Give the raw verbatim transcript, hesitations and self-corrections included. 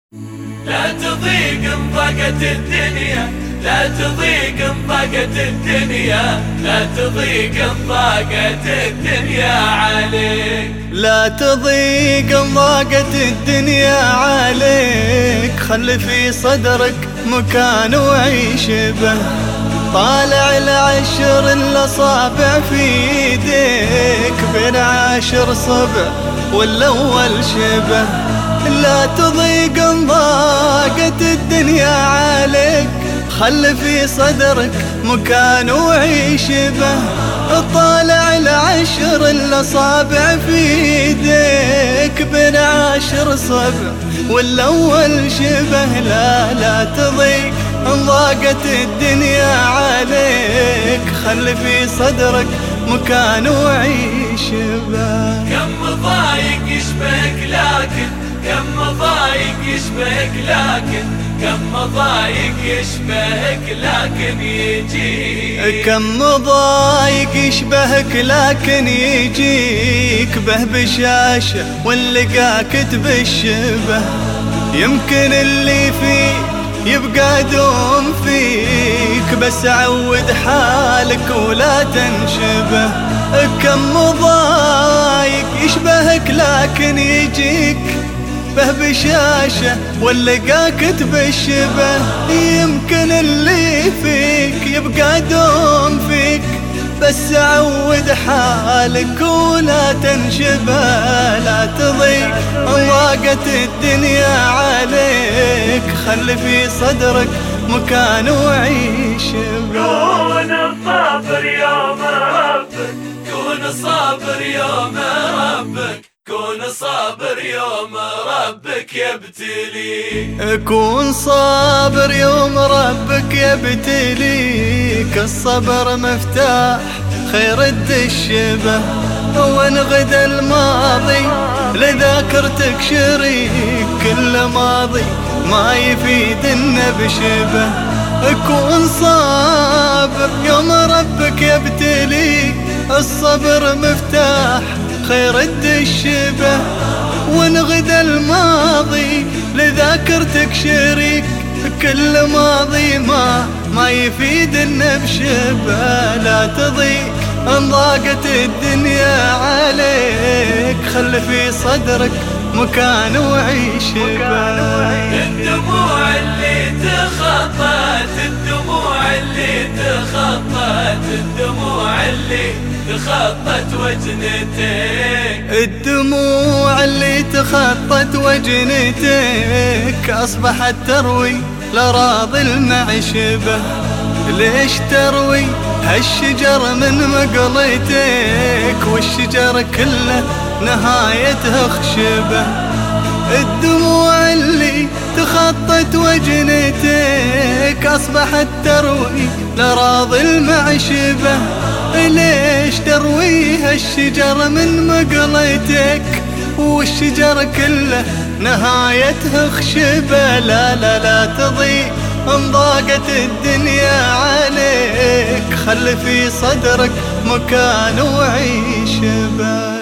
لا تضيق ان ضاقت الدنيا، لا تضيق ان ضاقت الدنيا، لا تضيق ان ضاقت الدنيا عليك، لا تضيق ان ضاقت الدنيا عليك. خلي في صدرك مكان وعيش به، طالع العشر الاصابع في ايديك، بين عاشر صبع والاول شبه. لا تضيق ان ضاقت الدنيا عليك، خلي في صدرك مكان وعيش به، طالع العشر الاصابع في ايديك، بين عاشر صبع والاول شبه. لا لا تضيق ان ضاقت الدنيا عليك، خلي في صدرك مكان وعيش به. كم ضايق يشبهك لكن، كم ضايق يشبهك لكن، كم ضايق يشبهك لكن يجيك، كم ضايق يشبهك لكن يجيك به بشاشة ونلقاك تبشبه. يمكن اللي فيه يبقى دوم فيك، بس عود حالك ولا تنشبه. كم ضايق يشبهك لكن يجيك به بشاشة ولقاك تبشبه. يمكن اللي فيك يبقى دوم فيك، بس عود حالك ولا تنشبه. لا تضيق ان ضاقت الدنيا عليك، خلي في صدرك مكان وعيش به. كون صابر يوم ربك، كون صابر يوم ربك، كون صابر يوم ربك يبتليك، كون صابر يوم ربك يبتليك. الصبر مفتاح خير الدشبه، وان غدا الماضي لذاكرتك شريك، كل ماضي ما يفيد النبشبه. كون صابر يوم ربك يبتليك، الصبر مفتاح خير الدشبه، وان غدا الماضي لذاكرتك شريك، كل ماضي ما ما يفيد النبشبه. لا تضيق ان ضاقت الدنيا عليك، خلي في صدرك مكان وعيش به. الدموع اللي تخطت، الدموع اللي تخطت، الدموع اللي تخطت وجنتك، الدموع اللي تخطت وجنتك، أصبحت تروي لراضي المعشبة. ليش تروي هالشجر من مقلتك، والشجر كله نهايته خشبة. الدموع اللي تخطت وجنتك، أصبحت تروي لراضي المعشبة. ليش تروي هالشجر من مقلتك، والشجر كله نهايته خشبة. لا لا لا تضيق ان ضاقت الدنيا عليك، خلي في صدرك مكان وعيش به.